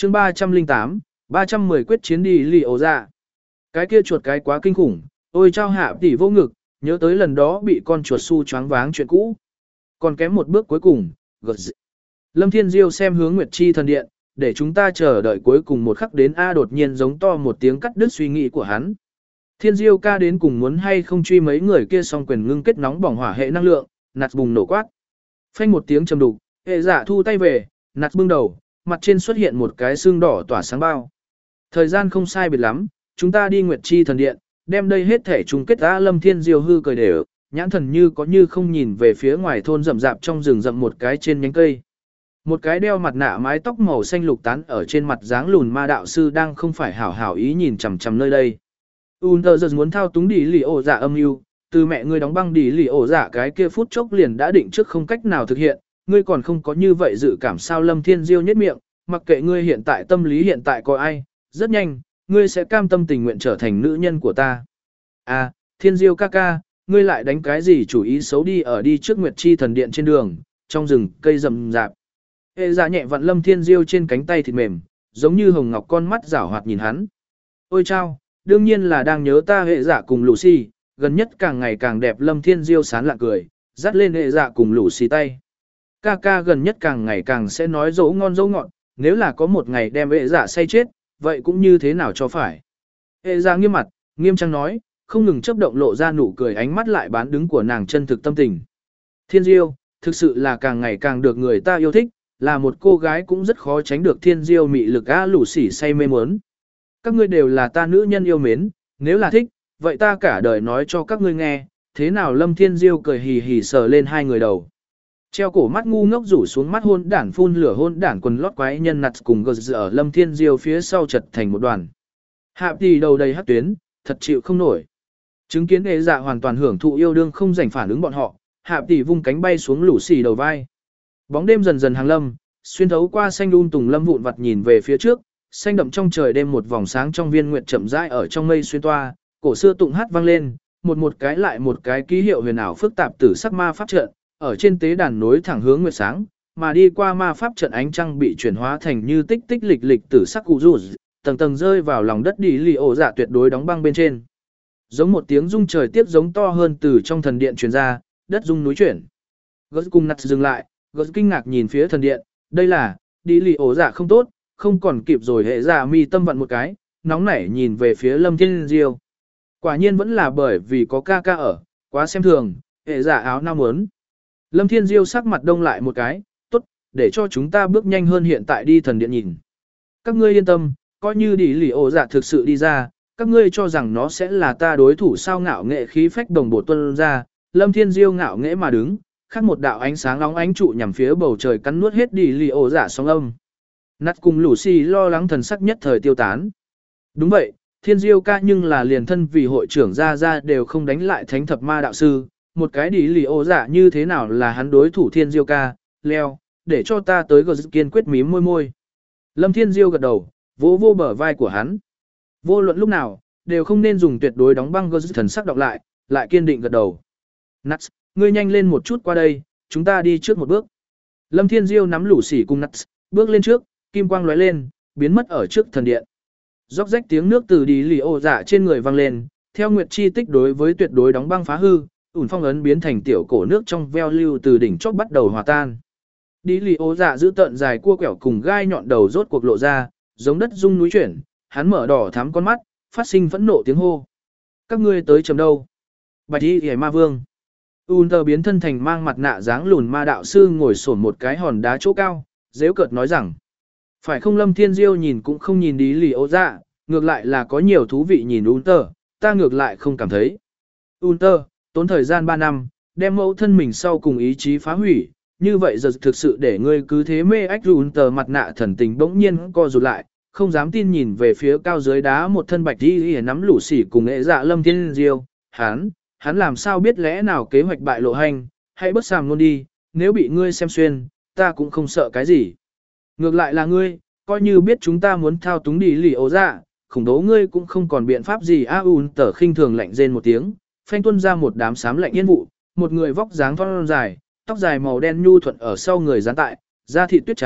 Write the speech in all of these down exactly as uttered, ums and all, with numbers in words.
chương ba trăm lẻ tám, ba trăm mười quyết chiến đi lì ổ dạ. Cái kia chuột cái quá kinh khủng, ôi trao hạ tỷ vô ngực, nhớ tới lần đó bị con chuột su choáng váng chuyện cũ. Còn kém một bước cuối cùng, gật dị. Lâm Thiên Diêu xem hướng Nguyệt Chi thần điện, để chúng ta chờ đợi cuối cùng một khắc đến A đột nhiên giống to một tiếng cắt đứt suy nghĩ của hắn. Thiên Diêu ca đến cùng muốn hay không truy mấy người kia song quyền ngưng kết nóng bỏng hỏa hệ năng lượng, nạt bùng nổ quát. Phanh một tiếng trầm đục, hệ giả thu tay về, nạt bưng đầu, mặt trên xuất hiện một cái xương đỏ tỏa sáng bao. Thời gian không sai biệt lắm, chúng ta đi Nguyệt Chi thần điện, đem đây hết thể chung kết. A Lâm Thiên Diêu hư cười đều, nhãn thần như có như không nhìn về phía ngoài thôn rậm rạp trong rừng rậm một cái trên nhánh cây. Một cái đeo mặt nạ mái tóc màu xanh lục tán ở trên mặt dáng lùn ma đạo sư đang không phải hảo hảo ý nhìn chằm chằm nơi đây. Unters muốn thao túng đi lì ổ dạ âm mưu, từ mẹ ngươi đóng băng đi lì ổ dạ cái kia phút chốc liền đã định trước không cách nào thực hiện, ngươi còn không có như vậy dự cảm sao? Lâm Thiên Diêu nhếch miệng, mặc kệ ngươi hiện tại tâm lý hiện tại có ai, rất nhanh, ngươi sẽ cam tâm tình nguyện trở thành nữ nhân của ta. À, Thiên Diêu ca ca, ngươi lại đánh cái gì chủ ý xấu đi ở đi trước Nguyệt Chi thần điện trên đường, trong rừng cây rậm rạp. Hệ dạ nhẹ vặn Lâm Thiên Diêu trên cánh tay thịt mềm, giống như hồng ngọc con mắt rảo hoạt nhìn hắn. Ôi chao, đương nhiên là đang nhớ ta. Hệ dạ cùng Lucy, gần nhất càng ngày càng đẹp. Lâm Thiên Diêu sán lạ cười, dắt lên hệ dạ cùng Lucy tay. Ca ca gần nhất càng ngày càng sẽ nói dấu ngon dấu ngọt, nếu là có một ngày đem hệ dạ say chết, vậy cũng như thế nào cho phải. Hệ dạ nghiêm mặt, nghiêm trang nói, không ngừng chấp động lộ ra nụ cười, ánh mắt lại bán đứng của nàng chân thực tâm tình. Thiên Diêu, thực sự là càng ngày càng được người ta yêu thích, là một cô gái cũng rất khó tránh được Thiên Diêu mị lực. A lũ xỉ say mê muốn. Các ngươi đều là ta nữ nhân yêu mến, nếu là thích, vậy ta cả đời nói cho các ngươi nghe, thế nào? Lâm Thiên Diêu cười hì hì sờ lên hai người đầu. Treo cổ mắt ngu ngốc rủ xuống mắt hôn đản phun lửa hôn đản quần lót quái nhân nặt cùng gờ ở Lâm Thiên Diêu phía sau chật thành một đoàn. Hạ tỷ đầu đầy hắc tuyến, thật chịu không nổi. Chứng kiến hệ dạ hoàn toàn hưởng thụ yêu đương không rảnh phản ứng bọn họ, Hạ tỷ vung cánh bay xuống lũ xì đầu vai. Bóng đêm dần dần hàng lâm, xuyên thấu qua xanh um tùng lâm vụn vặt nhìn về phía trước, xanh đậm trong trời đêm một vòng sáng trong viên nguyệt chậm rãi ở trong mây xuyên toa, cổ xưa tụng hát vang lên, một một cái lại một cái ký hiệu huyền ảo phức tạp tử sắc ma pháp trận, ở trên tế đàn nối thẳng hướng nguyệt sáng, mà đi qua ma pháp trận ánh trăng bị chuyển hóa thành như tích tích lịch lịch tử sắc cụ rủ, tầng tầng rơi vào lòng đất đi lì ổ dạ tuyệt đối đóng băng bên trên. Giống một tiếng rung trời tiếp giống to hơn từ trong thần điện truyền ra, đất rung núi chuyển. Gớt cung nặt dừng lại, gớt kinh ngạc nhìn phía thần điện, đây là, đi lì ổ dạ không tốt, không còn kịp rồi. Hệ dạ mi tâm vận một cái, nóng nảy nhìn về phía Lâm Thiên Diêu. Quả nhiên vẫn là bởi vì có ca ca ở, quá xem thường, hệ dạ áo nam muốn. Lâm Thiên Diêu sắc mặt đông lại một cái, tốt, để cho chúng ta bước nhanh hơn hiện tại đi thần điện nhìn. Các ngươi yên tâm, coi như đi lì ổ dạ thực sự đi ra, các ngươi cho rằng nó sẽ là ta đối thủ sao? Ngạo nghệ khí phách đồng bộ tuân ra, Lâm Thiên Diêu ngạo nghễ mà đứng, khác một đạo ánh sáng nóng ánh trụ nhằm phía bầu trời cắn nuốt hết đi lì ổ dạ sóng âm. Nát cùng Lucy lo lắng thần sắc nhất thời tiêu tán. Đúng vậy, Thiên Diêu ca nhưng là liền thân vì hội trưởng ra ra đều không đánh lại thánh thập ma đạo sư, một cái đi lì ổ dạ như thế nào là hắn đối thủ? Thiên Diêu ca, leo, để cho ta tới. Gờ kiên quyết mím môi môi. Lâm Thiên Diêu gật đầu, vỗ vô bờ vai của hắn. Vô luận lúc nào, đều không nên dùng tuyệt đối đóng băng. Gờ thần sắc đọc lại, lại kiên định gật đầu. Nuts, ngươi nhanh lên một chút qua đây, chúng ta đi trước một bước. Lâm Thiên Diêu nắm lũ xỉ cùng Nuts, bước lên trước, kim quang lóe lên, biến mất ở trước thần điện. Róc rách tiếng nước từ đi lì ổ dạ trên người vang lên, theo nguyệt chi tích đối với tuyệt đối đóng băng phá hư, ủn phong ấn biến thành tiểu cổ nước trong veo lưu từ đỉnh chót bắt đầu hòa tan. Đi lì ổ dạ giữ tận dài cua quẹo cùng gai nhọn đầu rốt cuộc lộ ra, giống đất rung núi chuyển, hắn mở đỏ thắm con mắt, phát sinh phẫn nộ tiếng hô. Các ngươi tới chấm đâu? Bạch y hề ma vương. Unter biến thân thành mang mặt nạ dáng lùn ma đạo sư ngồi sổn một cái hòn đá chỗ cao, dễu cợt nói rằng. Phải không? Lâm Thiên Diêu nhìn cũng không nhìn đi lì ổ dạ, ngược lại là có nhiều thú vị nhìn Unter, ta ngược lại không cảm thấy. Unter, tốn thời gian ba năm, đem mẫu thân mình sau cùng ý chí phá hủy, như vậy giờ thực sự để ngươi cứ thế mê ách? Unter mặt nạ thần tình bỗng nhiên co rụt lại, không dám tin nhìn về phía cao dưới đá một thân bạch y nắm lũ xỉ cùng nghệ dạ Lâm Thiên Diêu, hắn, hắn làm sao biết lẽ nào kế hoạch bại lộ hành, hãy bất sàm luôn đi, nếu bị ngươi xem xuyên, ta cũng không sợ cái gì. Ngược lại là ngươi, coi như biết chúng ta muốn thao túng đi lì ổ dạ, khủng đố ngươi cũng không còn biện pháp gì. A un tở khinh thường lạnh rên một tiếng, phanh tuôn ra một đám xám lạnh yên vụ, một người vóc dáng thon dài, tóc dài màu đen nhu thuận ở sau người dán tại, da thịt tuyết trắng,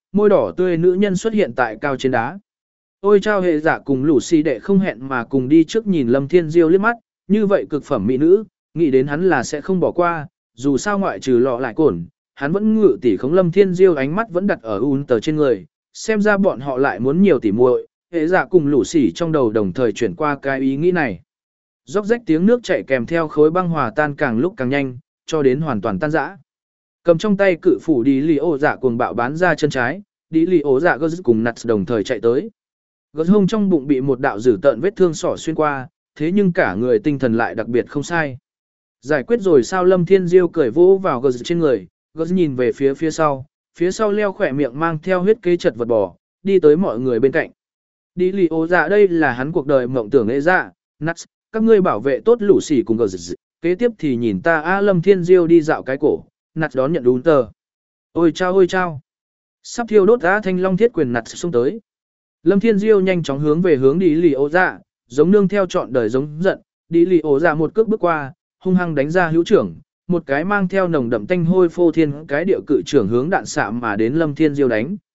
môi đỏ tươi nữ nhân xuất hiện tại cao trên đá. Ôi chao hệ giả cùng lũ xì đệ không hẹn mà cùng đi trước nhìn Lâm Thiên Diêu liếc mắt, như vậy cực phẩm mỹ nữ, nghĩ đến hắn là sẽ không bỏ qua, dù sao ngoại trừ lọ lại cổn, hắn vẫn ngự tỷ khống Lâm Thiên Diêu ánh mắt vẫn đặt ở un tờ trên người, xem ra bọn họ lại muốn nhiều tỉ muội. Hệ giả cùng lũ xì trong đầu đồng thời chuyển qua cái ý nghĩ này. Róc rách tiếng nước chảy kèm theo khối băng hòa tan càng lúc càng nhanh, cho đến hoàn toàn tan rã. Cầm trong tay cự phủ đi lì ổ dạ cuồng bạo bán ra chân trái, đi lì ổ dạ gơ cùng nặt đồng thời chạy tới. Gơ hông trong bụng bị một đạo dử tợn vết thương sỏ xuyên qua, thế nhưng cả người tinh thần lại đặc biệt không sai. Giải quyết rồi sao Lâm Thiên Diêu cởi vỗ vào gơ trên người, gơ nhìn về phía phía sau, phía sau leo khỏe miệng mang theo huyết kế chật vật bò, đi tới mọi người bên cạnh. Đi lì ổ dạ đây là hắn cuộc đời mộng tưởng lễ dạ, nặt, các ngươi bảo vệ tốt lũ xỉ cùng gơ kế tiếp thì nhìn ta A Lâm Thiên Diêu đi dạo cái cổ, nặt đón nhận đúng tờ. Ôi chao ôi chao. Sắp thiêu đốt á thanh long thiết quyền nặt xông tới. Lâm Thiên Diêu nhanh chóng hướng về hướng đi lì ổ dạ, giống nương theo trọn đời giống giận, đi lì ổ dạ một cước bước qua, hung hăng đánh ra hữu trưởng, một cái mang theo nồng đậm tanh hôi phô thiên cái điệu cự trưởng hướng đạn xạ mà đến Lâm Thiên Diêu đánh.